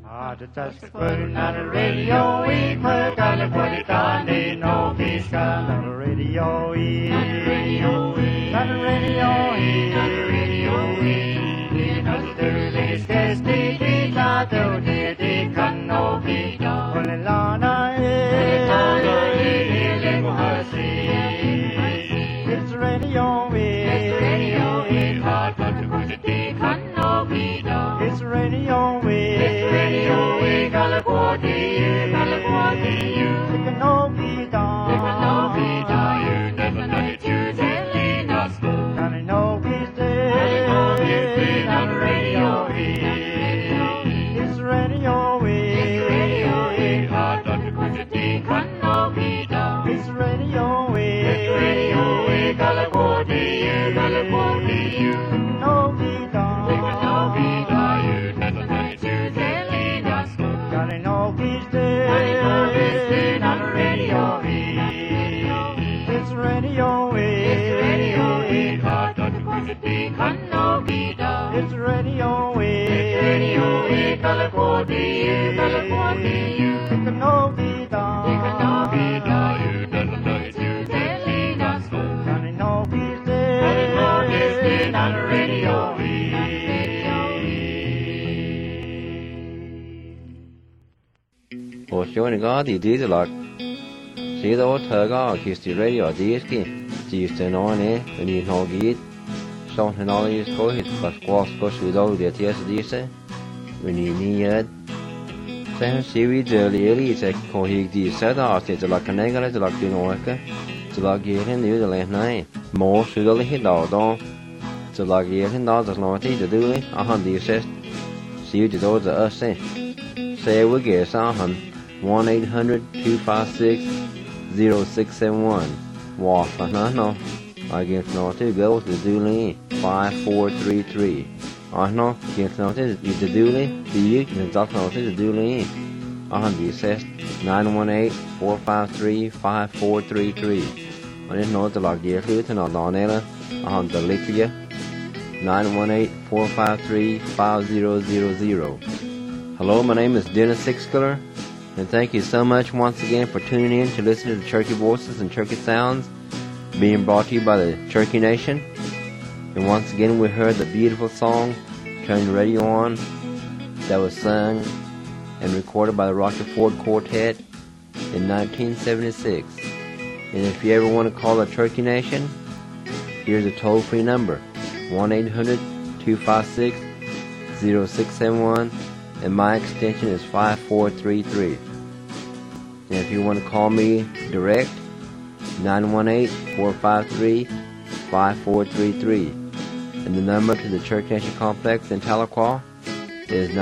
Just putting on the radio, we put on the body, can't need no peace, on the radio, on the radio, on the radio, on the release, guess the guitar, the can no be done. Only Lana, it's radio, hard but to put the can no be done. It's radio, Showing God the did a lot. See the old Tugger, kiss the radio, diski, Tuesday on eh, when you know it. Something all is going, but squash goes with all the tears this, when you need it. Then see we the lily is a cohig the set out, it's like a negative, like the Norca, to like getting the last night. More sugarly hit out on, to like getting out as long as to do it, 100 says. See the door to us say. Say we get some. 1-800-256-0671. Walk, no. I get no to go to Dooley 5433. I know, get no to the Dooley, the you can talk no to the Dooley. The says 918-453-5433. I didn't know the log dear food and not Donella. The Litria 918-453-5000. Hello, my name is Dennis Sixkiller. And thank you so much once again for tuning in to listen to the Cherokee Voices and Cherokee Sounds being brought to you by the Cherokee Nation. And once again we heard the beautiful song, Turn the Radio On, that was sung and recorded by the Rocky Ford Quartet in 1976. And if you ever want to call the Cherokee Nation, here's a toll-free number, 1-800-256-0671. And my extension is 5433. And if you want to call me direct, 918-453-5433. And the number to the Church Nation Complex in Tahlequah is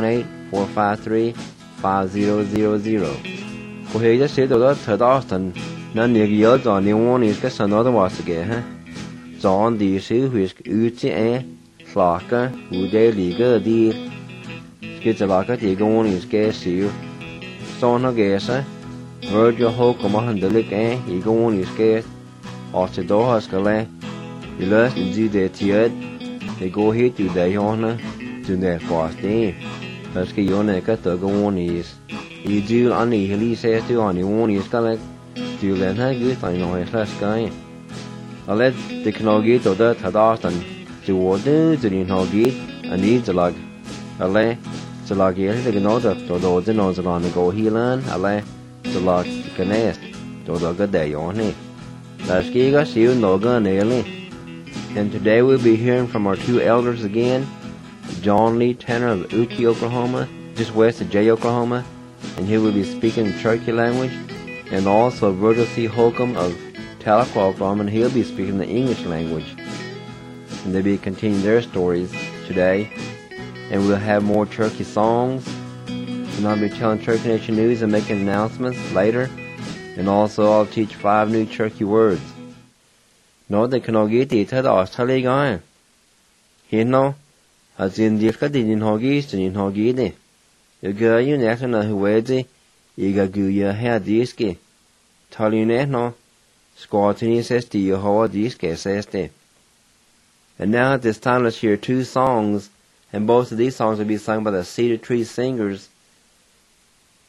918-453-5000. Cô hề just say that third Austin, none of the other on the one is just another was again, huh? John the issue who is Uzi and Slacker, who they legal deal. It's a lot of the going is gas you. So no gas, Virgil Hoke come on the lick, you go on his gas. Or the door has gone. You lost in the tired. They go here to the honor to their fast day. As Kiona got the go on is. You do only he says to on the one is gonna do then how good I know his last guy. I let the Knogi to that had Austin to order to the Knogi and needs a log. I lay. Så lag jeg ikke noe til å det noe som han går hilen, eller så lag ikke nest, da det det jo han. La oss ikke se noe nødvendig. And today we'll be hearing from our two elders again, John Lee Tanner of Uki, Oklahoma, just west of Jay, Oklahoma, and he will be speaking the Cherokee language, and also Virgil C. Holcomb of Tahlequah, Oklahoma, and he'll be speaking the English language. And they'll be continuing their stories today. And we'll have more Cherokee songs, and I'll be telling Cherokee Nation news and making announcements later, and also I'll teach 5 new Cherokee words. No, they can all get it at Australia. Here no, as in the Scottish in Hoggies and in Hoggity. You go, you never know who wears it, you got go your hair diski. Tell you no, Squatting says to you how diski says it. And now at this time, let's hear 2 songs. And both of these songs will be sung by the Cedar Tree Singers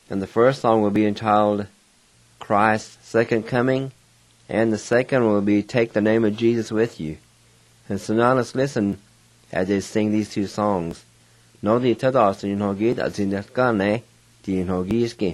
And the first song will be entitled Christ's Second Coming, and the second will be Take the Name of Jesus With You. And so now let's listen as they sing these two songs. Nó thì thất đỏ xin hồ ghi đã xin đất ca này thì hồ ghi kì.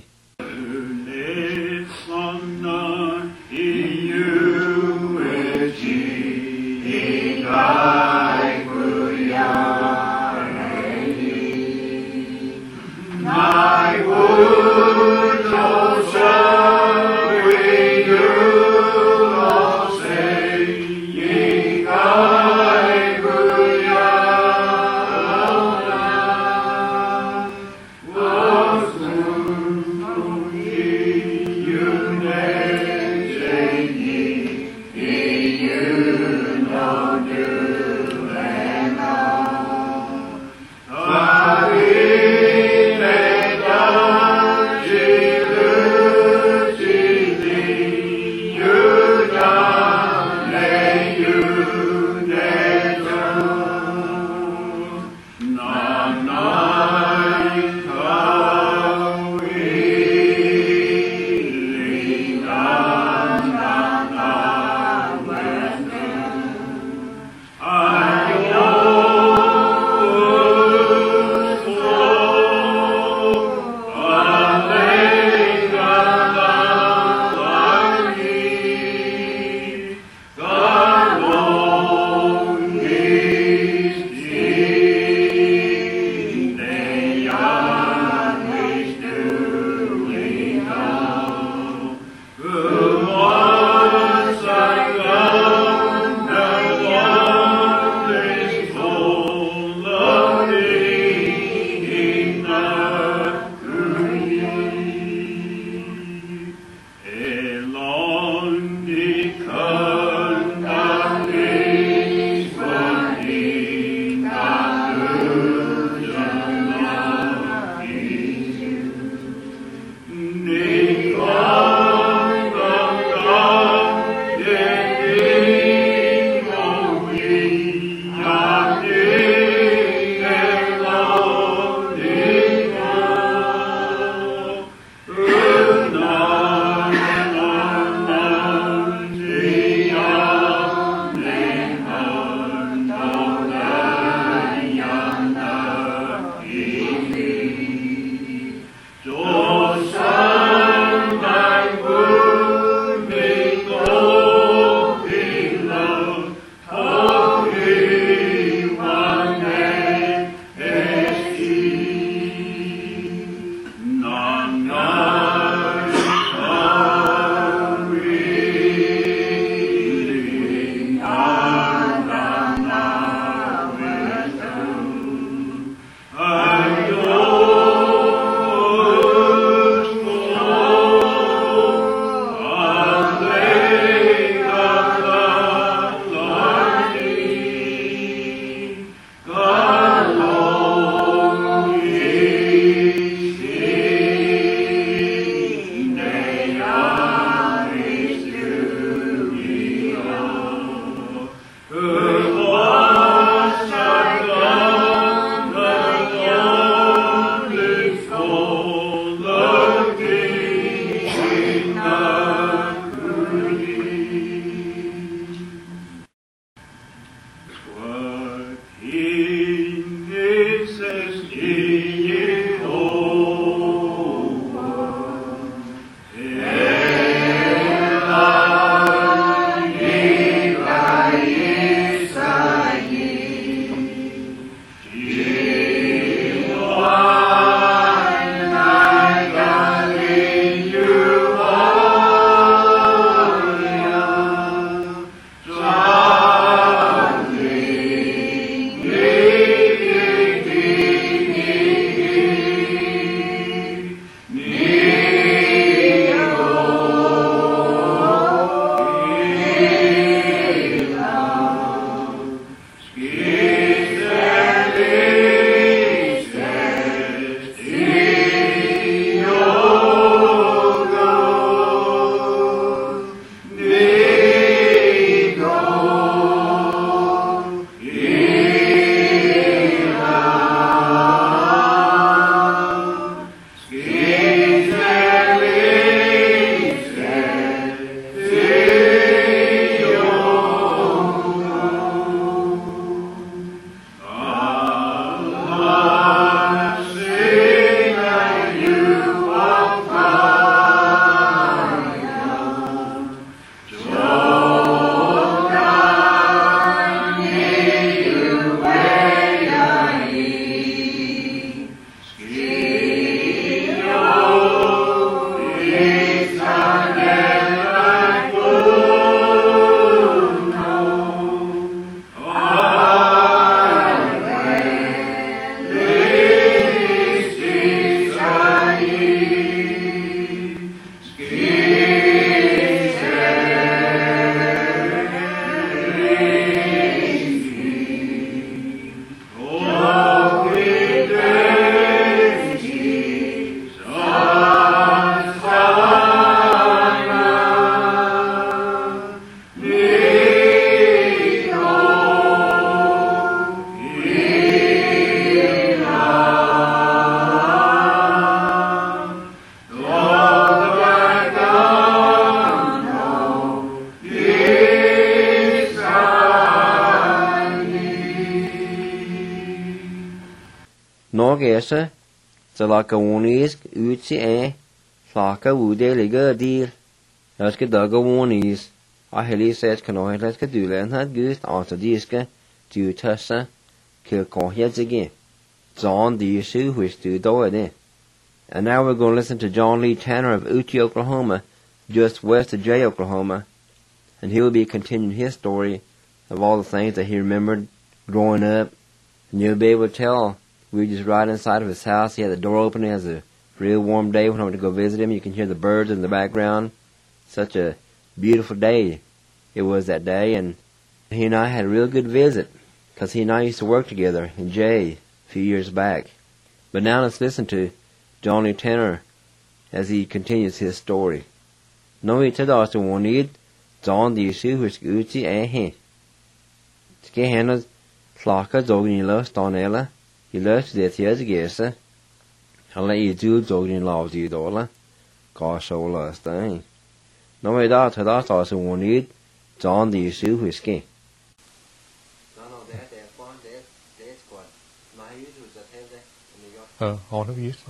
Norge så la kavonis ut si flaka ude ligger deal. Jeg skal daga vonis. Og hellig sett kan også jeg skal dule en hatt gust altså de skal du tøsse til kohjet seg. John the Yeshu which do it. And now we're going to listen to John Lee Tanner of Uchi, Oklahoma, just west of Jay, Oklahoma. And he will be continuing his story of all the things that he remembered growing up. And you'll be able to tell we were just right inside of his house. He had the door open. It was a real warm day when I went to go visit him. You can hear the birds in the background. Such a beautiful day it was that day. And he and I had a real good visit because he and I used to work together in Jay a few years back. But now let's listen to John Lee Tanner as he continues his story. Nå ikke da så vonid John the Yeshu husk ut I he. Skal henne slaka dogen I løst donella. I løst det til gese. Alla I du dogen lav I dola. Ga så løst I. Nå I da til da så vonid John the Yeshu husk. No, that's fun. That's what my usual that have that. All of you.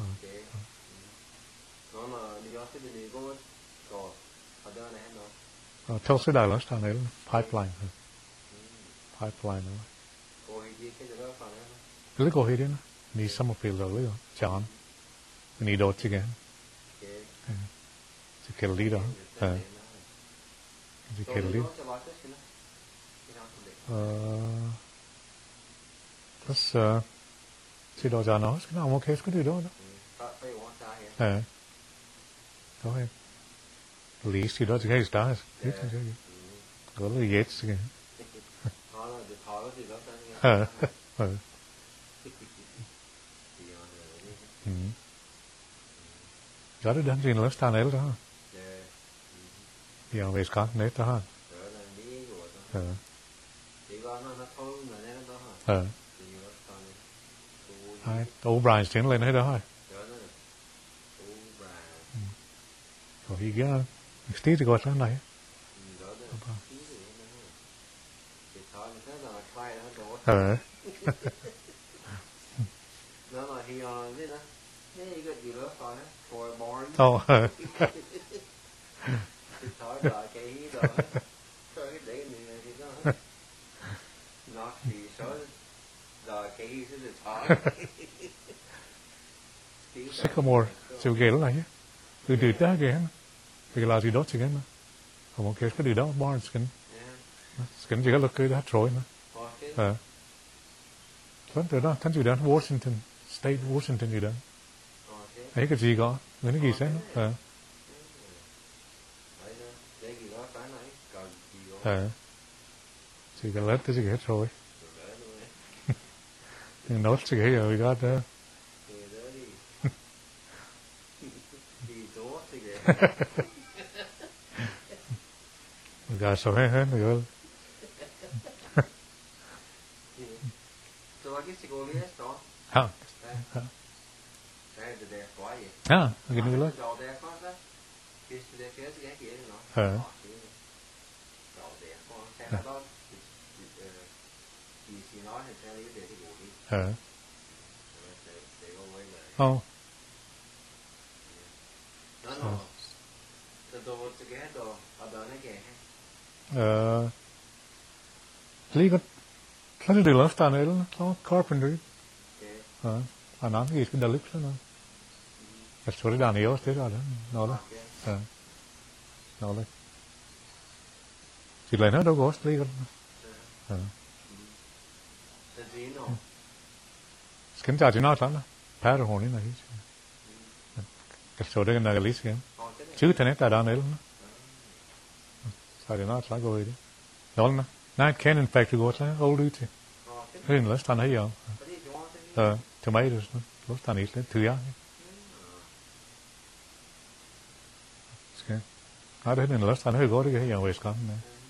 Tell us about last time, pipeline. Pipeline. Cứ go ahead in. Need Summerfield early, John. We need odds again. To kill a leader. To kill a leader. Let's see those are nice. I'm okay. It's good to do it. Go ahead. At least he does his stars. Go to the Yates again. Got it done in last time, Elder. Yeah, we've got net to have. O'Brien's still in it, huh? So he got still to go to này. Oh. Sycamore, siêu ghê lắm này. Từ từ ta kìa. Vì là gì đó chứ mà. Không ok, cái điều đó Barnes skin. Skin chỉ có lực cái đó rồi mà. Vẫn từ đó, thằng chủ đó Washington State, Washington gì đó. Ấy cái gì có, cái gì sẽ chỉ cái lết tới chỉ hết rồi. Nhưng nó chỉ cái rồi đó đó. Gà sổ hết rồi. Ha. Ha, cái này luôn. Oh. Lý có lấy được last time ấy nó carpentry. Anh nói cái đợt lúc đó nó. Cái số đàn yếu thế rồi đó, nó đó. Nó đấy. Chỉ lại nó đâu có lý con. Skin chả chỉ nói lắm đó. Phá rồi hồn này. Cái số đấy là cái lý skin. Chứ thế này ta đàn ấy lắm. Sao để nó lại rồi đi. Đó là nãy Canon factory go to old duty. Cái này last time ấy rồi. Tomatoes last time ấy thứ á. Okay. I didn't know last time I go to get here in Wisconsin.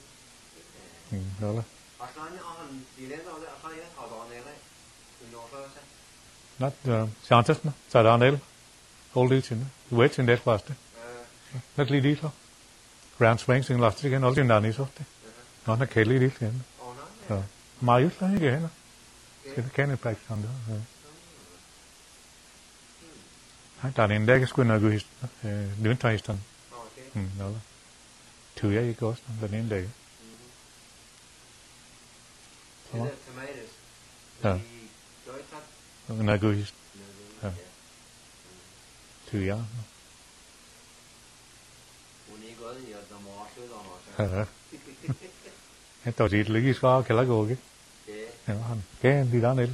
Đó là. Not chances no. Sa down there. Old duty no. Wait in that fast. Not lead it. Grand Springs in last again all in down is okay. Nó là cái lý đi mà yếu lắm cái nó cái Canon factory đó. ta đến đây cái square nào gửi đứng trai stan đó là thứ ấy có ta đến đây nào gửi thứ ấy cái tàu gì lấy cái cái lá gồ cái đi đó đấy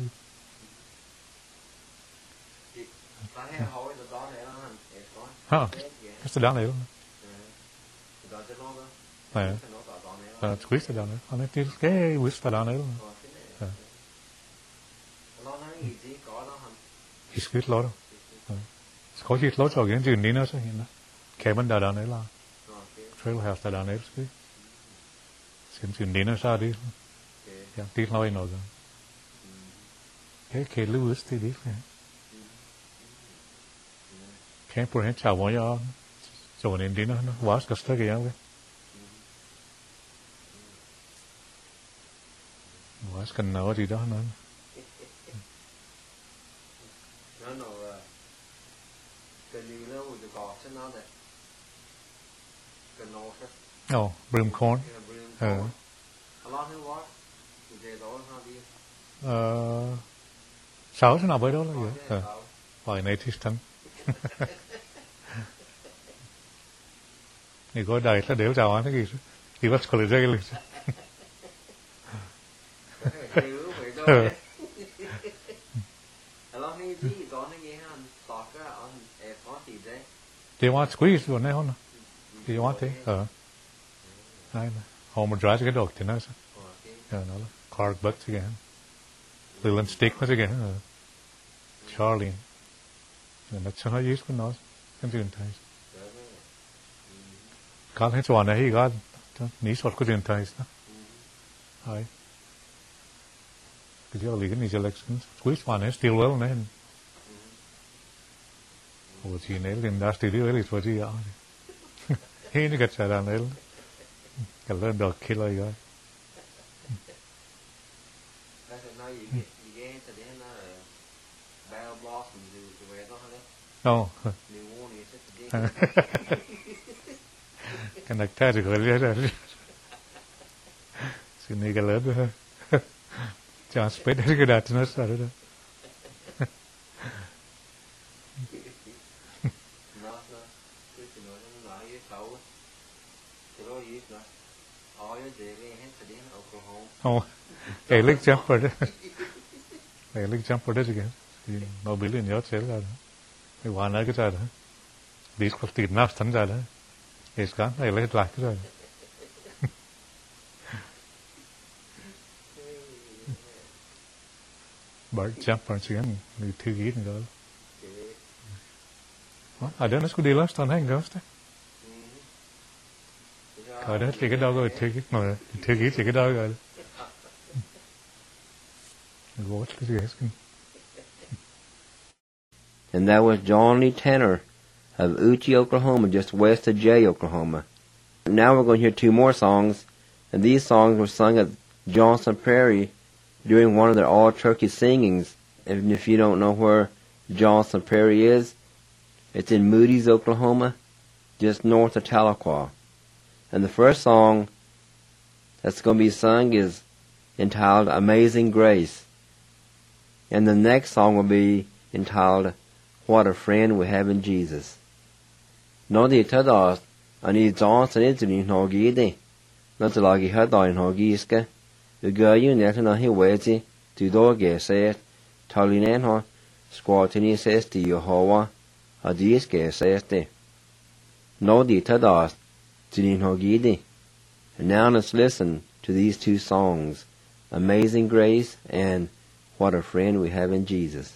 ha cái đó này luôn squeeze đó nữa anh ấy cái squeeze đó nữa luôn squeeze lót có gì lót rồi cái chuyện đi nữa sao hiện cái vấn đề đó nữa là trail house đó nữa squeeze xem chuyện đi nữa sao đi tiếc nói nữa cái Lewis thì đi cái pro chào mọi người cho nên đi nó quá cái cái gì quá cái nào gì đó nữa broomcorn sáu nào với đó là gì hỏi này thì thằng thì có đầy là đều chào anh cái gì thì bắt college cái lịch do you want squeeze rồi này không? Do you want thế? Này, họ muốn drive cái đồ thì nó sao? Nó là Clark Buck chứ kìa, Leland Stick chứ kìa, Charlie, nó cho nó use của nó, cái chuyện thay. Cái hết chỗ này cái ní sọt của chuyện thay đó. Hay. Cái gì là cái elections, squeeze one này still well này. Ủa chỉ này lên đá studio ấy là gì vậy? Thế nó gật ra đàn ấy, cái lên đợt kia lại rồi. Oh. Cái này ta được gọi là xin này cái lớn nữa. Cho space cái đặt nó sao đó. Oh, cái leg jumper đó. Cái leg jumper đó again. Nó bị lên nhớ chết rồi. Cái hoàn này cái ra đó. Đi qua tiền nát thành ra đó. Cái cái này lấy lại cái rồi. Bird jumper again. Người thứ gì nữa đó. I don't know school đi last time hang ghost. Rồi đó thì cái đó rồi thứ gì mà thứ gì thì cái đó rồi. And that was John Lee Tanner of Uchi, Oklahoma, just west of Jay, Oklahoma. Now we're going to hear two more songs, and these songs were sung at Johnson Prairie during one of their all-turkey singings. And if you don't know where Johnson Prairie is, it's in Moody's, Oklahoma, just north of Tahlequah. And the first song that's going to be sung is entitled Amazing Grace. And the next song will be entitled What a Friend We Have in Jesus. Nó thì thơ đó, anh ấy Johnson is in nó ghi đi. Nó thì là ghi hết đó in nó ghi ska. The girl you net nó hi wezi, tu do ge se, tali nen ho, squat ni se sti Jehovah, a dis ge se sti. Nó thì thơ đó, in nó ghi đi. And now let's listen to these two songs, Amazing Grace and What a Friend We Have in Jesus.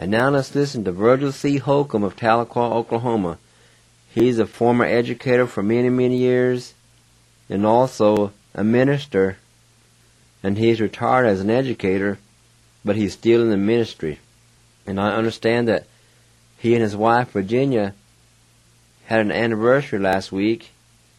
And now let's listen to Virgil C. Holcomb of Tahlequah, Oklahoma. He's a former educator for many, many years and also a minister. And he's retired as an educator, but he's still in the ministry. And I understand that he and his wife, Virginia, had an anniversary last week,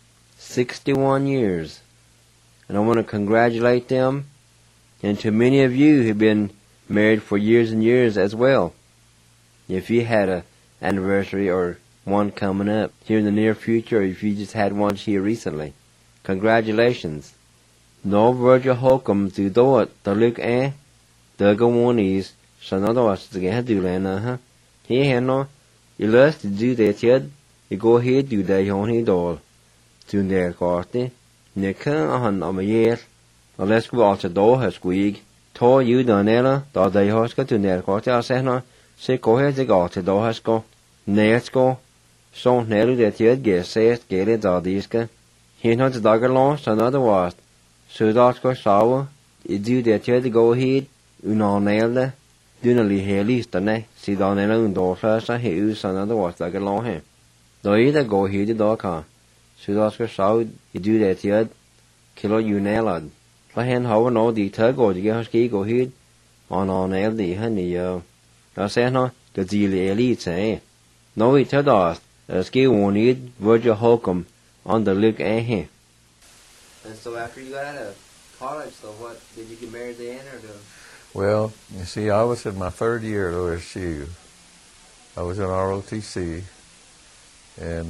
61 years. And I want to congratulate them, and to many of you who've been married for years and years as well. If you had an anniversary or one coming up here in the near future, or if you just had one here recently, congratulations. No Virgil Holcomb từ đó tờ lực tờ gawonies sa nó đó sa cái du lên ha he no you lust to do that yet you go ahead do that on he doll to their coste ne kan han am yes unless go out the door has squeak to you donella da they has got to their coste I say no se go ahead the go to door has go next go so nelu that yet get says get it da diska he not the dog along sa no was so that's go saw you do that yet go ahead unanelde dunali helistane si danela undorsa sa heu sanada wasta ga lo he doida go hide do ka so that's go saw you do that yet kilo unelad la hen how no di ta go di ga ski go hid on elde hani yo I say no the zili elite say no it does ski wanted Virgil Holcomb on the look he. And so after you got out of college, so what, did you get married then or do? Well, you see, I was in my third year at OSU. I was in ROTC, and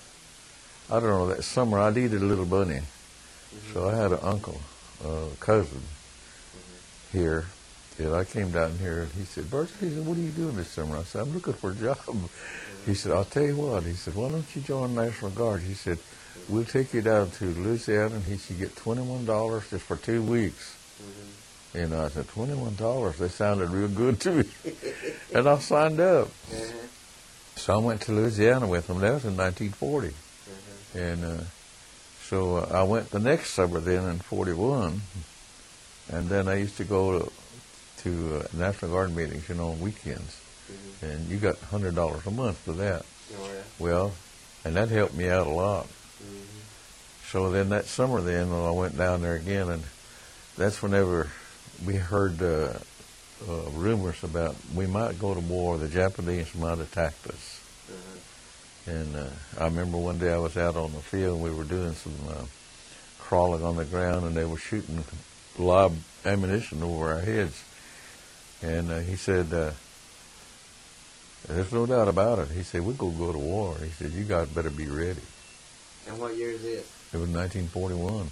I don't know, that summer I needed a little money. Mm-hmm. So I had an uncle, cousin here, and I came down here, and he said, Bert, he said, what are you doing this summer? I said, I'm looking for a job. He said, I'll tell you what. He said, why don't you join National Guard? He said, we'll take you down to Louisiana, and he should get $21 just for 2 weeks. Mm-hmm. And I said, $21? They sounded real good to me. And I signed up. Mm-hmm. So I went to Louisiana with them. That was in 1940. Mm-hmm. And so I went the next summer then in 41. And then I used to go to National Guard meetings, on weekends. Mm-hmm. And you got $100 a month for that. Oh, yeah. Well, and that helped me out a lot. So then that summer then, I went down there again, and that's whenever we heard rumors about we might go to war. The Japanese might attack us. Mm-hmm. And I remember one day I was out on the field, and we were doing some crawling on the ground, and they were shooting live ammunition over our heads. And he said, there's no doubt about it. He said, we're going to go to war. He said, you guys better be ready. And what year is this? It was 1941.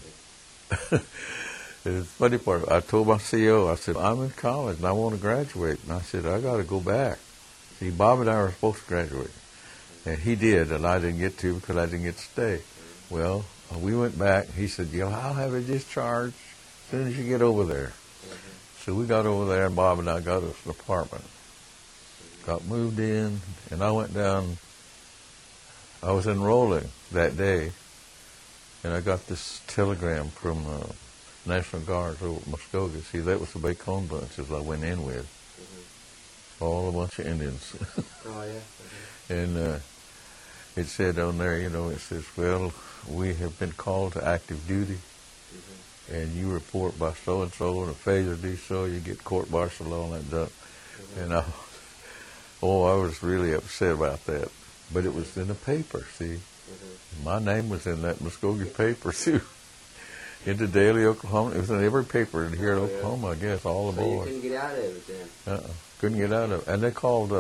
The funny part, I told my CO, I said, I'm in college and I want to graduate. And I said, I got to go back. See, Bob and I were supposed to graduate. And he did, and I didn't get to because I didn't get to stay. Well, we went back. He said, I'll have a discharge as soon as you get over there. Mm-hmm. So we got over there, and Bob and I got us an apartment. Got moved in, and I went down. I was enrolling that day, and I got this telegram from National Guard over at Muskogee. See, that was the Bacon bunches I went in with. Mm-hmm. All a bunch of Indians. Oh, yeah. Mm-hmm. And it said on there, it says, well, we have been called to active duty, mm-hmm. and you report by so-and-so, and a failure to do so, you get court-martialed, all that stuff. Mm-hmm. And I was really upset about that. But it was in the paper, see. Mm-hmm. My name was in that Muskogee paper, too. In the Daily Oklahoma. It was in every paper here in Oklahoma, I guess, all the boys. So you couldn't get out of it then? Couldn't get out of it. And they called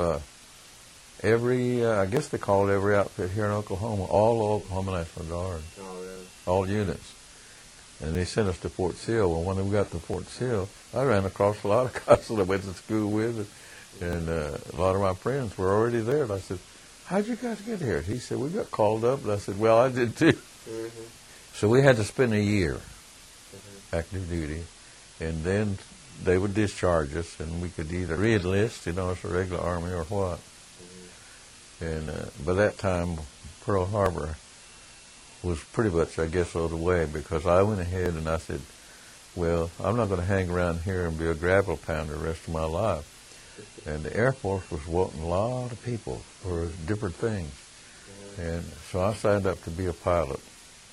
I guess they called every outfit here in Oklahoma, all Oklahoma National Guard. Oh, really? All units. And they sent us to Fort Sill. Well, when we got to Fort Sill, I ran across a lot of guys that I went to school with, and a lot of my friends were already there. And I said, how'd you guys get here? He said, we got called up. And I said, well, I did too. Mm-hmm. So we had to spend a year, mm-hmm. active duty, and then they would discharge us, and we could either re-enlist, as a regular Army or what. Mm-hmm. And by that time, Pearl Harbor was pretty much, I guess, out of the way, because I went ahead and I said, well, I'm not going to hang around here and be a gravel pounder the rest of my life. And the Air Force was wanting a lot of people for different things. And so I signed up to be a pilot.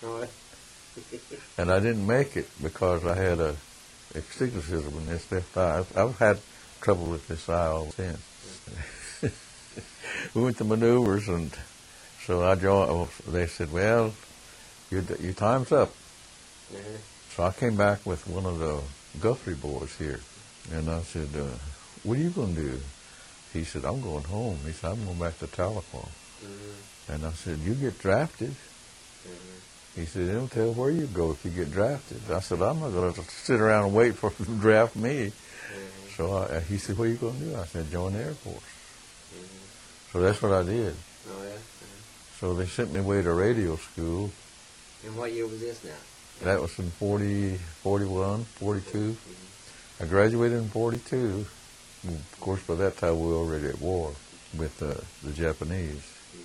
And I didn't make it because I had a astigmatism in this left eye. I've had trouble with this eye all since. We went to maneuvers, and so I joined. They said, well, your time's up. So I came back with one of the Guthrie boys here. And I said, what are you going to do? He said, I'm going home. He said, I'm going back to Tahlequah. And I said, you get drafted? He said, it'll tell where you go if you get drafted. I said, I'm not going to sit around and wait for them to draft me. So he said, what are you going to do? I said, join the Air Force. So that's what I did. So they sent me away to radio school. And what year was this now? That was in 41, 42. I graduated in 42. Of course, by that time we were already at war with the Japanese.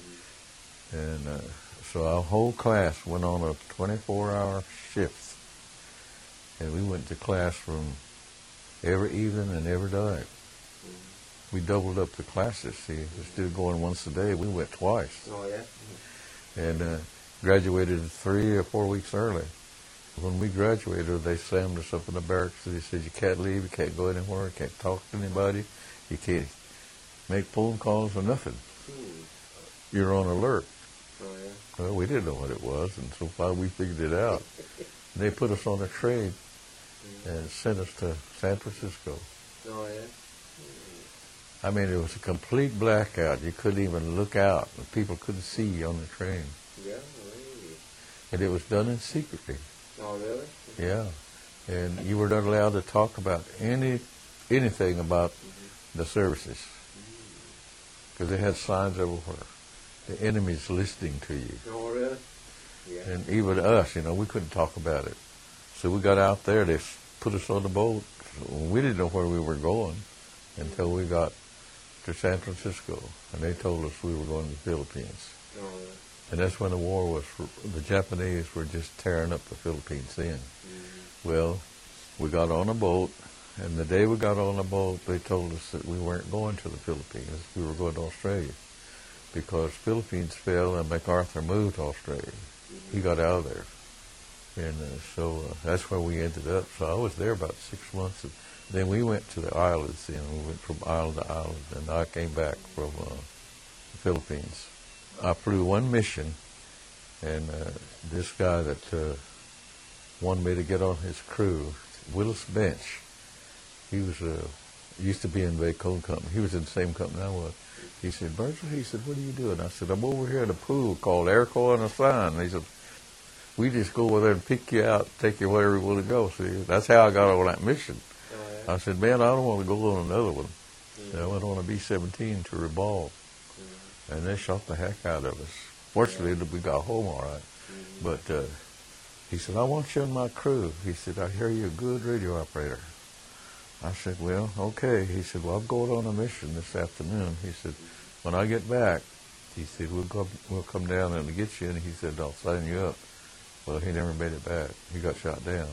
And so our whole class went on a 24-hour shift. And we went to class from every evening and every night. We doubled up the classes. See, instead of going once a day, we went twice. Oh, yeah? And graduated 3 or 4 weeks early. When we graduated, they slammed us up in the barracks. They said, you can't leave, you can't go anywhere, you can't talk to anybody, you can't make phone calls or nothing. You're on alert. Oh, yeah? Well, we didn't know what it was, and so far we figured it out. They put us on a train and sent us to San Francisco. Oh, yeah? I mean, it was a complete blackout. You couldn't even look out. People couldn't see you on the train. Yeah, really? And it was done in secrecy. Oh, really? Yeah. And you were not allowed to talk about anything about the services. Because they had signs everywhere. The enemy's listening to you. Oh, really? Yeah. And even us, we couldn't talk about it. So we got out there. They put us on the boat. We didn't know where we were going until we got to San Francisco. And they told us we were going to the Philippines. Oh, really? And that's when the war was, the Japanese were just tearing up the Philippines then. Well, we got on a boat, and the day we got on the boat, they told us that we weren't going to the Philippines. We were going to Australia, because Philippines fell and MacArthur moved to Australia. He got out of there. And so that's where we ended up. So I was there about 6 months. And then we went to the islands, we went from island to island, and I came back from the Philippines. I flew one mission, and this guy that wanted me to get on his crew, Willis Bench, he was used to be in Vacone Company. He was in the same company I was. He said, Virgil, he said, what are you doing? I said, I'm over here at a pool called Air Corps and a Sign. He said, we just go over there and pick you out, take you wherever you want to go. See, that's how I got on that mission. Oh, yeah? I said, man, I don't want to go on another one. I went on a B-17 to Revolve. And they shot the heck out of us. Fortunately, we got home all right. But he said, I want you on my crew. He said, I hear you're a good radio operator. I said, well, okay. He said, well, I'm going on a mission this afternoon. He said, when I get back, he said, we'll come down and get you. And he said, I'll sign you up. Well, he never made it back. He got shot down.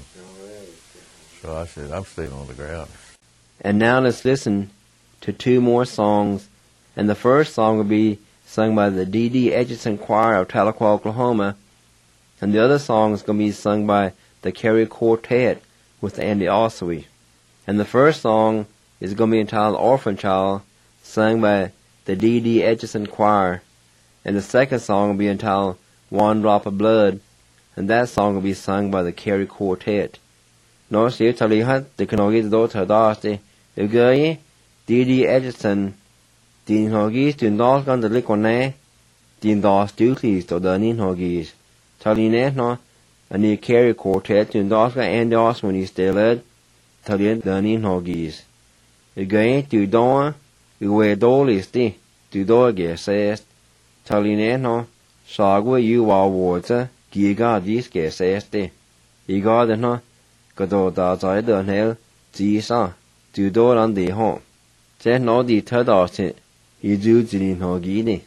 So I said, I'm staying on the ground. And now let's listen to 2 more songs. And the first song will be sung by the D.D. Edgerton Choir of Tahlequah, Oklahoma. And the other song is going to be sung by the Carey Quartet with Andy Ossory. And the first song is going to be entitled Orphan Child, sung by the D.D. Edgerton Choir. And the second song will be entitled One Drop of Blood, and that song will be sung by the Carey Quartet. Nó sẽ thảo lý hát từ cái nói ghi đô thở đó thì gửi D.D. Edgerton tin họ ghi tuyên đó con được lấy con nè tin đó still please to the nín họ ghi thảo lý nè nó anh đi Carey Quartet tuyên đó cái Andy Osmond still thảo lý the nín họ ghi gửi từ đó về đó listi từ đó ghé xe thảo lý nè nó sao của you vào words ghi ga dis ghé xe đi ý ga đó nó cái đồ đã giải được hết chỉ sao từ đó làm gì họ sẽ nói đi theo đó thì ý chú chỉ nên họ ghi đi.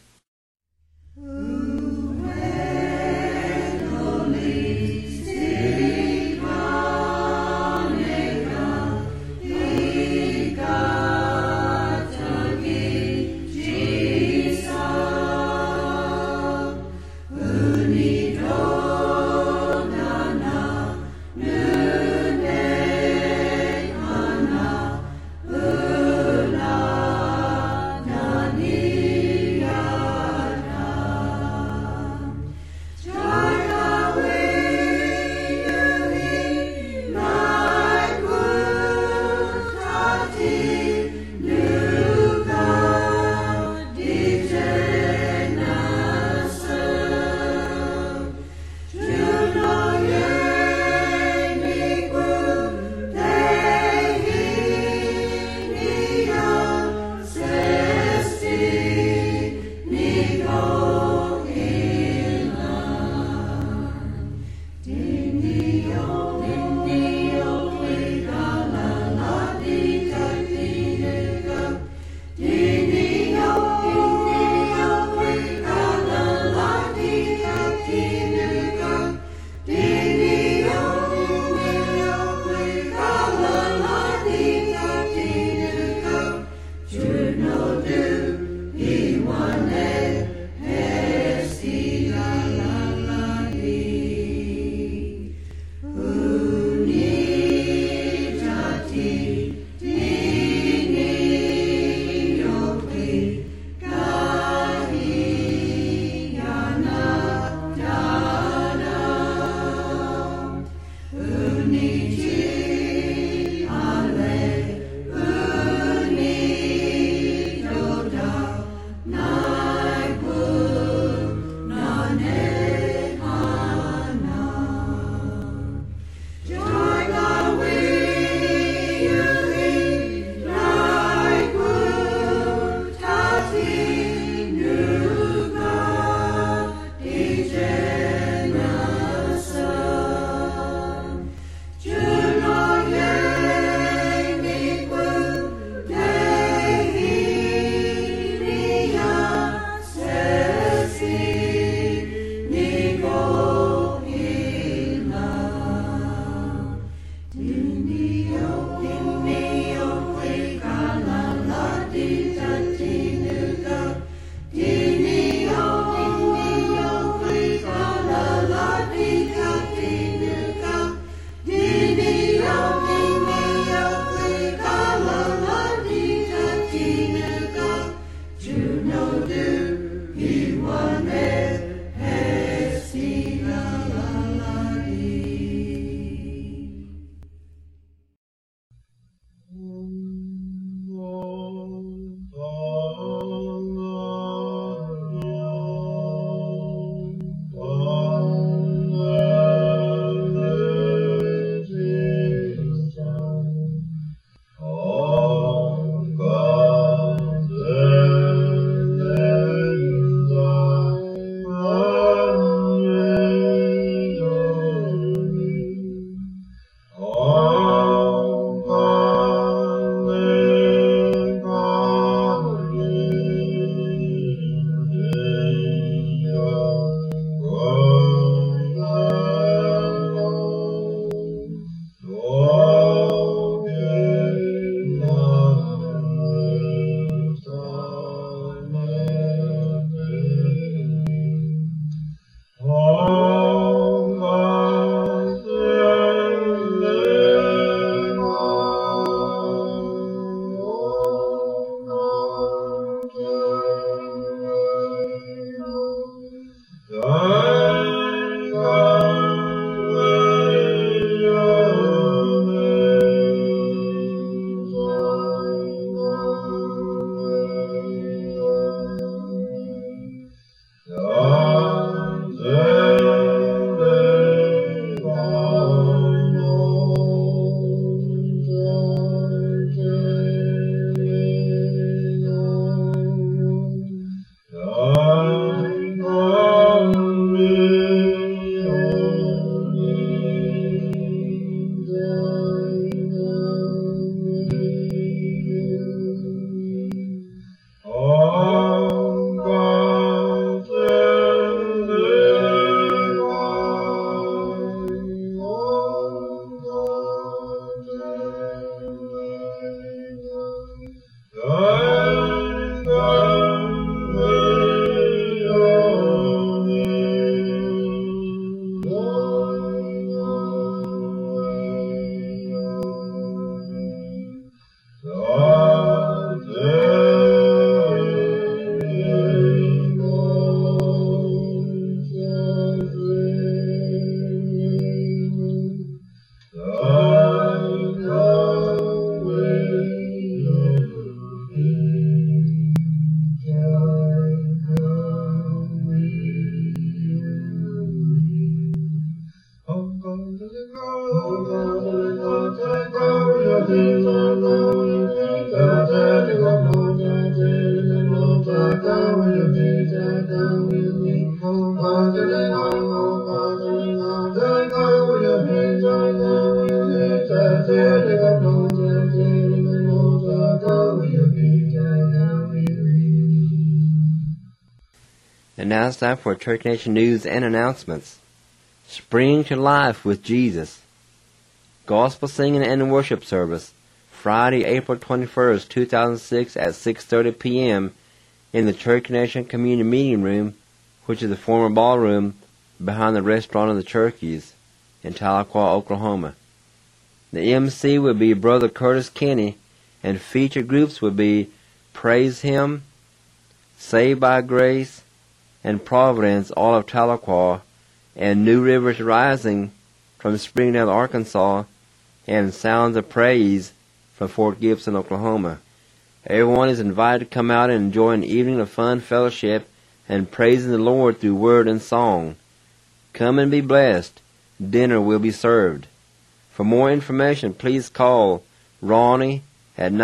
And now it's time for Church Nation news and announcements. Spring to Life with Jesus. Gospel singing and worship service. Friday, April 21st, 2006 at 6:30 p.m. in the Church Nation Community Meeting Room, which is the former ballroom behind the Restaurant of the Cherokees in Tahlequah, Oklahoma. The MC will be Brother Curtis Kenny, and featured groups will be Praise Him, Saved by Grace, and Providence, all of Tahlequah, and New Rivers Rising from Springdale, Arkansas, and Sounds of Praise from Fort Gibson, Oklahoma. Everyone is invited to come out and enjoy an evening of fun, fellowship, and praising the Lord through word and song. Come and be blessed. Dinner will be served. For more information, please call Ronnie at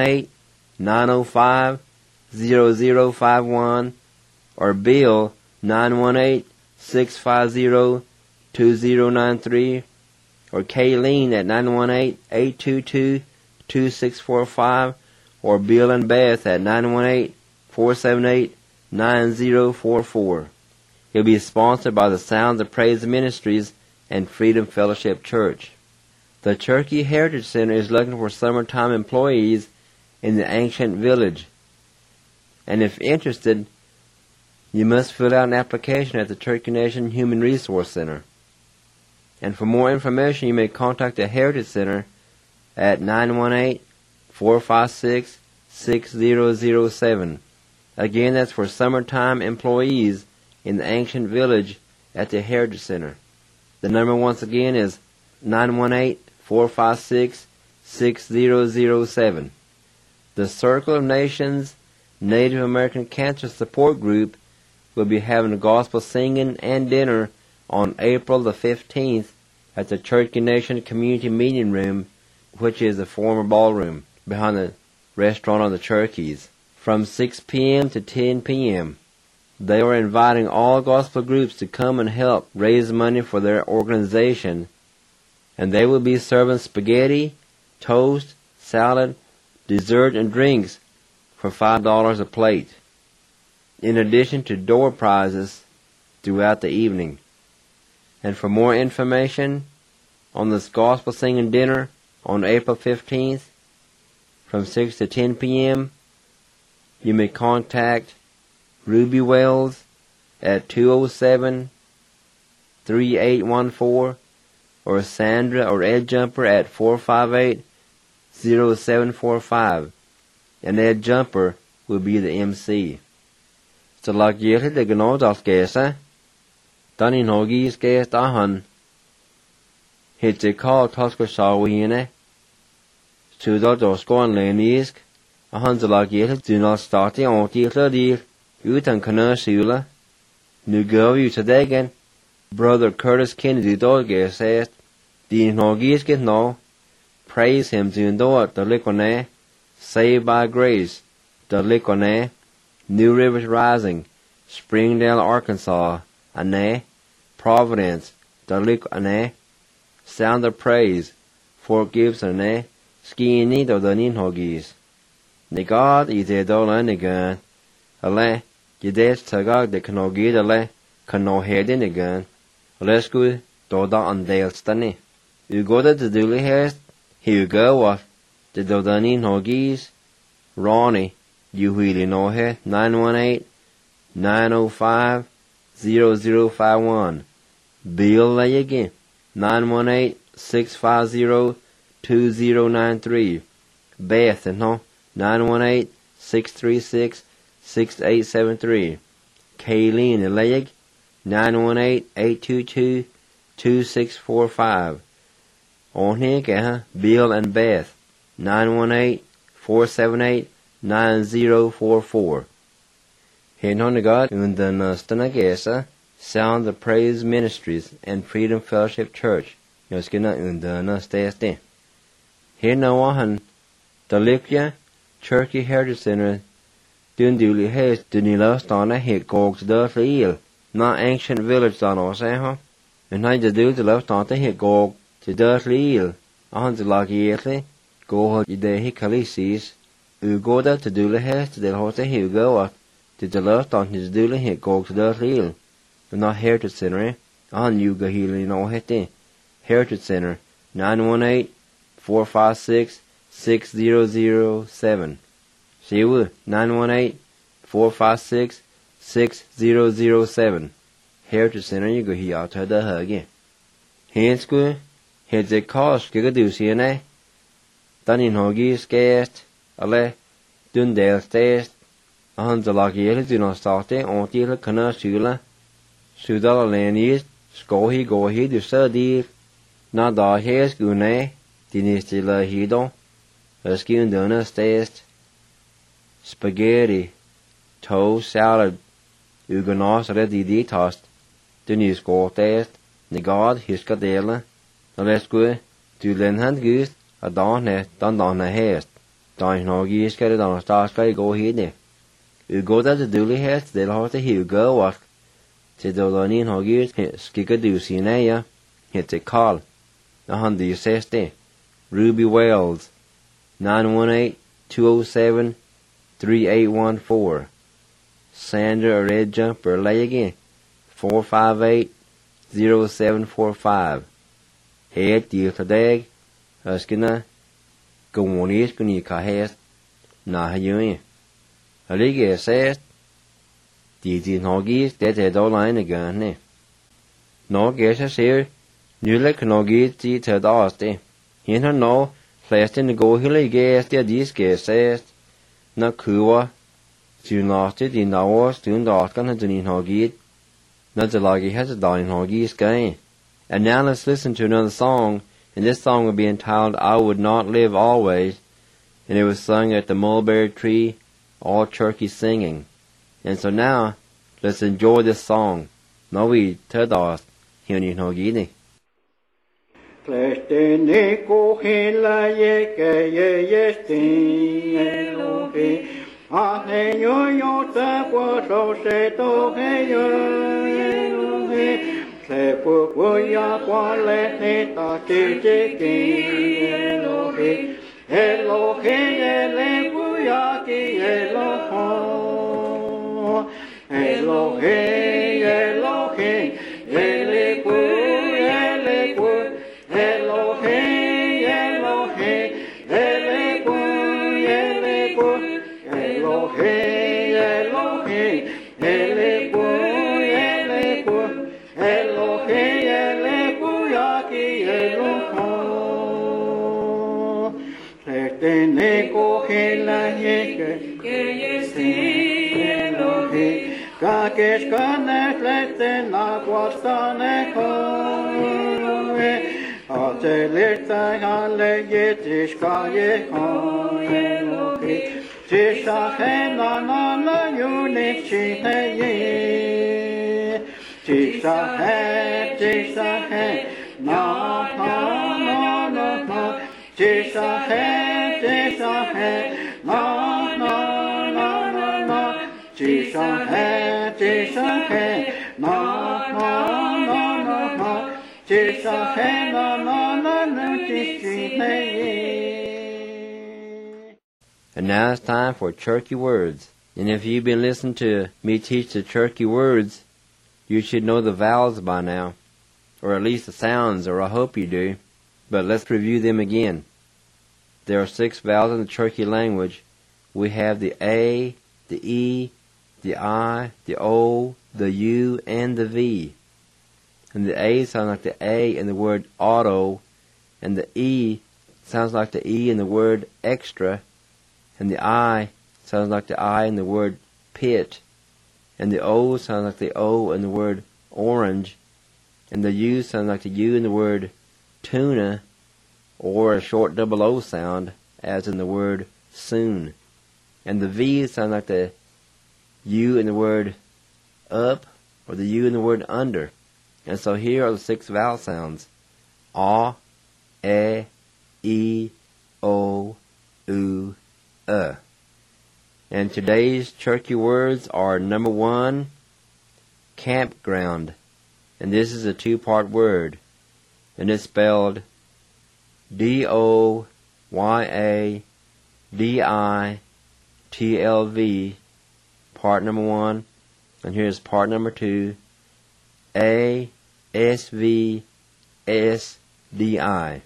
918-905-0051 or Bill 918-650-2093 or Kayleen at 918-822-2645 or Bill and Beth at 918-478-9044. It will be sponsored by the Sounds of Praise Ministries and Freedom Fellowship Church. The Cherokee Heritage Center is looking for summertime employees in the ancient village. And if interested, you must fill out an application at the Cherokee Nation Human Resource Center. And for more information, you may contact the Heritage Center at 918-456-6007. Again, that's for summertime employees in the ancient village at the Heritage Center. The number once again is 918-456-6007. The Circle of Nations Native American Cancer Support Group will be having a gospel singing and dinner on April the 15th at the Cherokee Nation Community Meeting Room, which is the former ballroom behind the Restaurant of the Cherokees, from 6 p.m. to 10 p.m. They are inviting all gospel groups to come and help raise money for their organization, and they will be serving spaghetti, toast, salad, dessert, and drinks for $5 a plate, in addition to door prizes throughout the evening. And for more information on this gospel singing dinner on April 15th from 6 to 10 p.m., you may contact Ruby Wells at 207-3814 or Sandra or Ed Jumper at 458-0745, and Ed Jumper will be the MC. So like you the gno das gesa, Danny Nogis gas dahan. Hit the call Tosco Shawine. To the Doscoan Lanisk, a Hansa do not start the on deal. Utan Kanasula. Nu go you today again. Brother Curtis Kennedy Dolge says, the Nogis get no. Praise him to endure the Liquone. Saved by Grace, the Liquone. New Rivers Rising, Springdale, Arkansas, Ane, Providence, the Liquone. Sound of Praise, Fort Gibson, Ane, Skiini do the Ninhogis. Negad is a dolan again. Ale, Gides Tagag de Kanogi de le, Kano head in again. Let's go, Doda on Dale Stanny. You go to the Dooley Hest, here you go, what? The Dodani Nogis, Ronnie, you really know her, 918-905-0051. Bill lay again, 918-650-2093. Beth, no, 918-636-6873. Kayleen Eleg, 918-822-2645. On here, Bill and Beth, 918-478-9044. Here on the God in the Nastana Sound of Praise Ministries and Freedom Fellowship Church. You're skinna in the Nasteste. Here no one, the Likia Cherokee Heritage Center, Dunduli Hayes, Dunilastana hit Gogs the Eel, not ancient village on Osaha, and I do the left on the hit Gog to the Eel, on the Lagietli. Go de Hikalisis, Ugoda to do the Hest, the Hote Hugo, Did the lust on his doodle hit go to the real? The not Heritage Center, on you go healing all hit Heritage Center, 918-456-6007. See you, 918-456-6007. Heritage Center, you go here out to the hug. Hands go, heads a cost, get a deuce here, eh? Danny Hoggy scarce, ale, Dundale stairs. The lagele do not start it, on the canal sula. Sudala land scohy go he do study. Not the hairs gune, dinistilla hido. A skin donor stairs. Spaghetti, toast, salad, ugonos ready detossed. Denis go test, negad, hiskadela. The let's go, do lenhand goose, a donne, don a haste. Don no geese get it on a star sky go here. You go to the dooley hest, they'll have to hear go walk. To the Lonin Hoggies, skika do see ya. Hit a call. The Honda you say stay. Ruby Wells, 918-207-3814. Sandra Red Jumper lay again, 458-0745. Head deal today, Huskina, go on east, go near Kahest, nah you. A league says, the Hoggies, that had all line again, No guess us here, you like no get the Tadaste. He don't know, last in the go hilly gas, these guess says, not Kua, soon lost it in hours, soon dark on the Hoggies. Not the loggy has a dying Hoggies game. And now let's listen to another song, and this song will be entitled I Would Not Live Always, and it was sung at the mulberry tree, all turkey singing. And so now, let's enjoy this song. Now we tell us, here in Hogini. Klestene kohila yeke yestin elohi. Ahe yo yo ta kwa so se to he yo elohi. Se pu ya kwa le ne ta ti ki elohi. Elohi ele pu ya ki elohi. Elohi Elohi ele pu Elohi Elohi ele pu Elohi Elohi ele pu Elohi ele pu ya ki Elohi. Setene kohela yeke Elohi. Kakes kanes letten aquastane koe. Atelita hale yetis kaye koe. Tisha hena nana unichi heye. Tisha he na na na na na. Tisha he na na na na na. Tisha he na na na na na. Tisha he na na na na. And now it's time for Turkey Words. And if you've been listening to me teach the Turkey Words, you should know the vowels by now. Or at least the sounds, or I hope you do. But let's review them again. There are 6 vowels in the Turkey language. We have the A, the E, the I, the O, the U, and the V. And the A sounds like the A in the word auto, and the E sounds like the E in the word extra, and the I sounds like the I in the word pit, and the O sounds like the O in the word orange, and the U sounds like the U in the word tuna, or a short double O sound, as in the word soon. And the V sounds like the U in the word up, or the U in the word under. And so here are the 6 vowel sounds. A, E, I, O, U, And today's Turkey words are number 1, campground. And this is a 2-part word. And it's spelled DOYADITLV, part number 1, and here's part number 2. A S V S D I.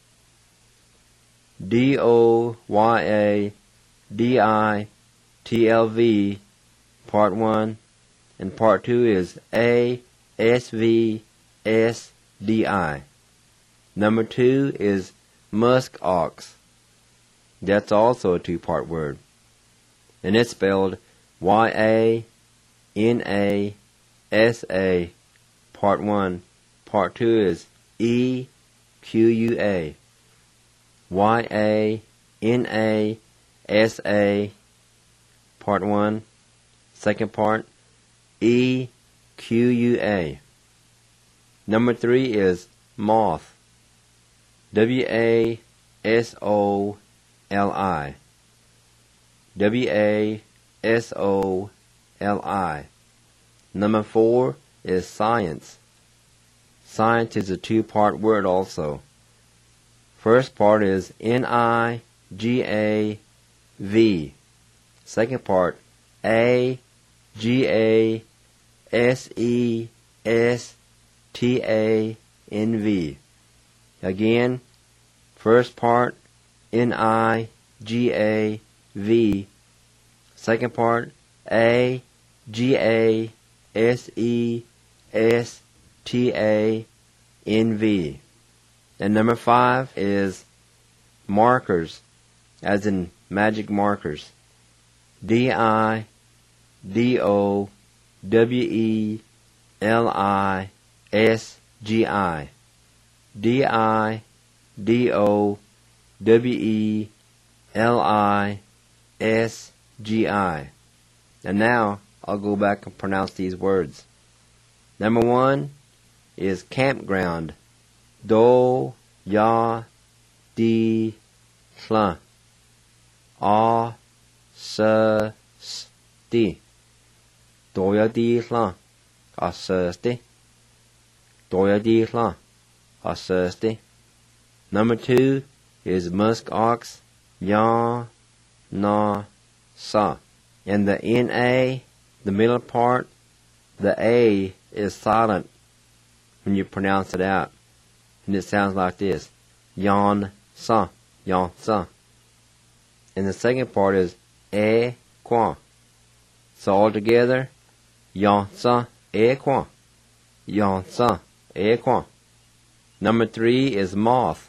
D O Y A D I T L V, part 1, and part 2 is A S V S D I. Number 2 is musk ox. That's also a 2-part word, and it's spelled Y-A-N-A-S-A. Part 1. Part 2 is E-Q-U-A. Y-A-N-A-S-A. Part 1. Second part, E-Q-U-A. Number 3 is moth. W-A-S-O-L-I. W-A-S-O-L-I. Number 4 is science. Science is a 2-part word also. First part is N-I-G-A-V. Second part, A-G-A-S-E-S-T-A-N-V. Again, first part, N-I-G-A-V. Second part, A-G-A-S-E-S-T-A-N-V. And number 5 is markers, as in magic markers. D-I-D-O-W-E-L-I-S-G-I. D-I-D-O-W-E-L-I-S-G-I. And now I'll go back and pronounce these words. Number 1 is campground. Do, ya, di, sla. A, sa, sti. Do, ya, di, sla. A, sa, sti. Do, ya, di, sla. A, sa, sti. Number 2 is musk ox. Ya, na, sa. And the N-A, the middle part, the A is silent when you pronounce it out. And it sounds like this. Yon, sa, yon, sa. And the second part is E, qua. So all together, yon, sa, E, qua. Yon, sa, E, qua. Number 3 is moth.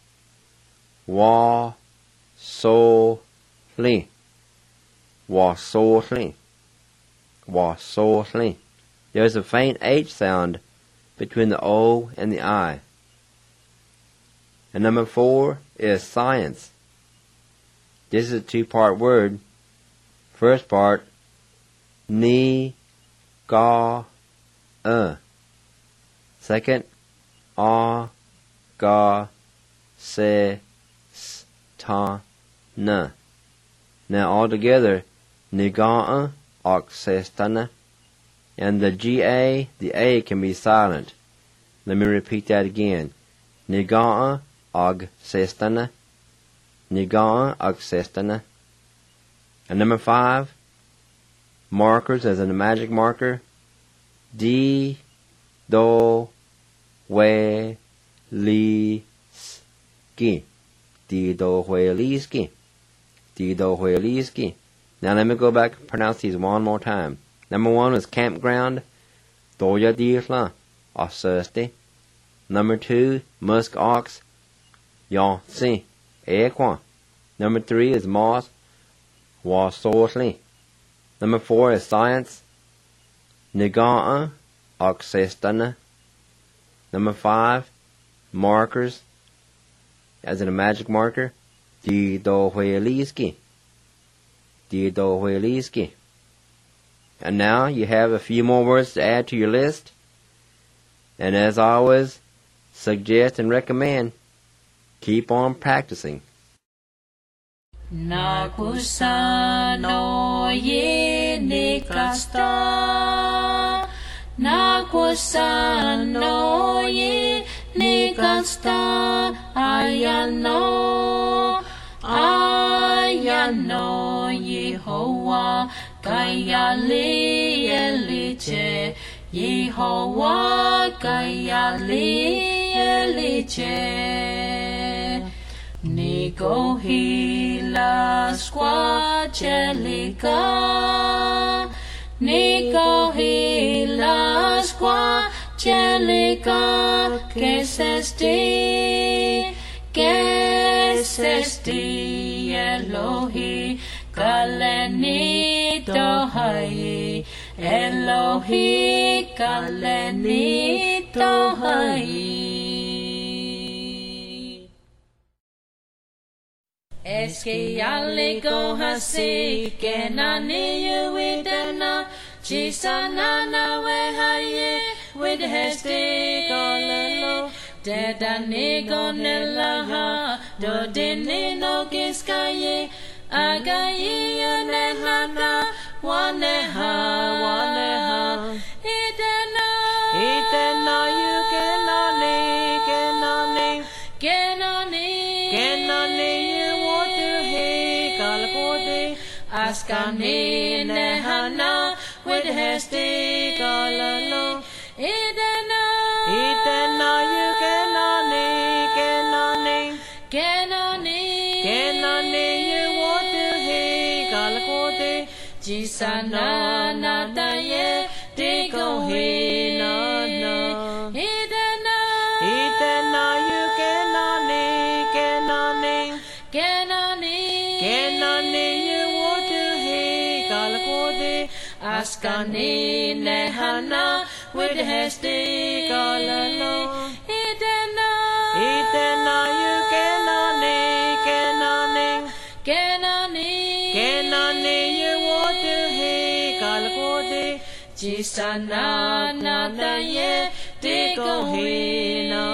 Wa, so, li. Wa, so, li. Wa, so, li. There's a faint H sound between the O and the I. And number 4 is science. This is a 2-part word. First part, ni, ga, Second, a, ga, se, s, ta, na. Now all together, niga'a, oxestana. And the G-A, the A can be silent. Let me repeat that again. Niga'a, oxestana. Niga'a, oxestana. And number 5, markers as in a magic marker. D, do, we, li, ski. D, do, we, li, ski. D, do, we, li, ski. Now let me go back and pronounce these one more time. Number 1 is campground. Doya dirla, osesti. Number 2, musk ox. Yon si, equa. Number 3 is moth. Wasosli. Number 4 is science. Niga'a, oxestana. Number 5, markers, as in a magic marker. Di do hueliski. Di do hueliski. And now you have a few more words to add to your list. And as always, suggest and recommend, keep on practicing. Nakusano ye nikasta. Nakusano ye nikasta. Ayano, ayano Yehovah. kaya li eliche Yehovah kaya li eliche Nico hila squa celica Nico hila squa celica que sesti Elohi kaleni tohai Elohi kaleni tohai Eski aliko hasi kenani yuidana Chisana na wehaye with hesti kolelo Dedani gonelaha dodini no giskaye Agayi yanehana waneha Idena you kenani you want to he kalakode Askani nehana with hesti kalalo Idena you kenani you want to he kalakode Jisana nadaye digo he na Idena you kenani you want to he kalakode Askani nehana with hesti kalalo Idena you kenani you want to he kalakode Jisana nadaye digo he na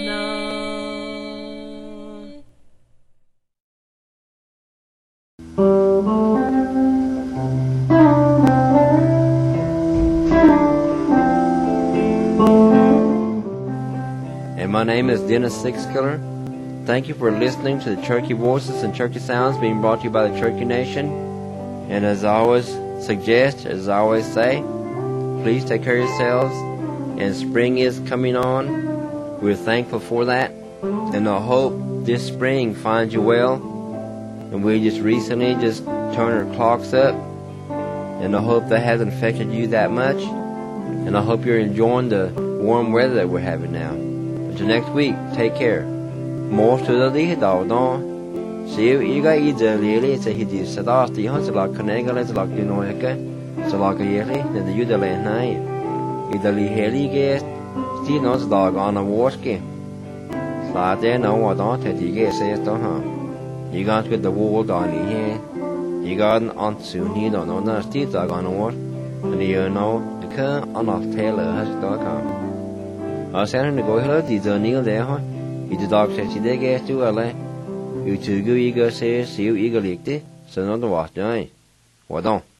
And my name is Dennis Sixkiller. Thank you for listening to the Cherokee Voices and Cherokee Sounds being brought to you by the Cherokee Nation. And as I always suggest, as I always say, please take care of yourselves. And spring is coming on. We're thankful for that. And I hope this spring finds you well. And we just recently turned our clocks up. And I hope that hasn't affected you that much. And I hope you're enjoying the warm weather that we're having now. Until next week, take care. Most of the day, see you guys either really say he did Sadasti, Hansela, Canagala, like you know, Salaka Yeli, and the Udale night. Either Lee Haley guest, still not dog on a warski. Slide there, no, I don't take the guest says to her. You got to get the wall on here. You got an aunt soon, you don't know, not still dog on a war. And you know, the car on off Taylor has .com. I said him to go here, the Neil there, huh? The dog says he did get to LA. You two go eager says, see you eager licked it, so not the watch, eh? What don't?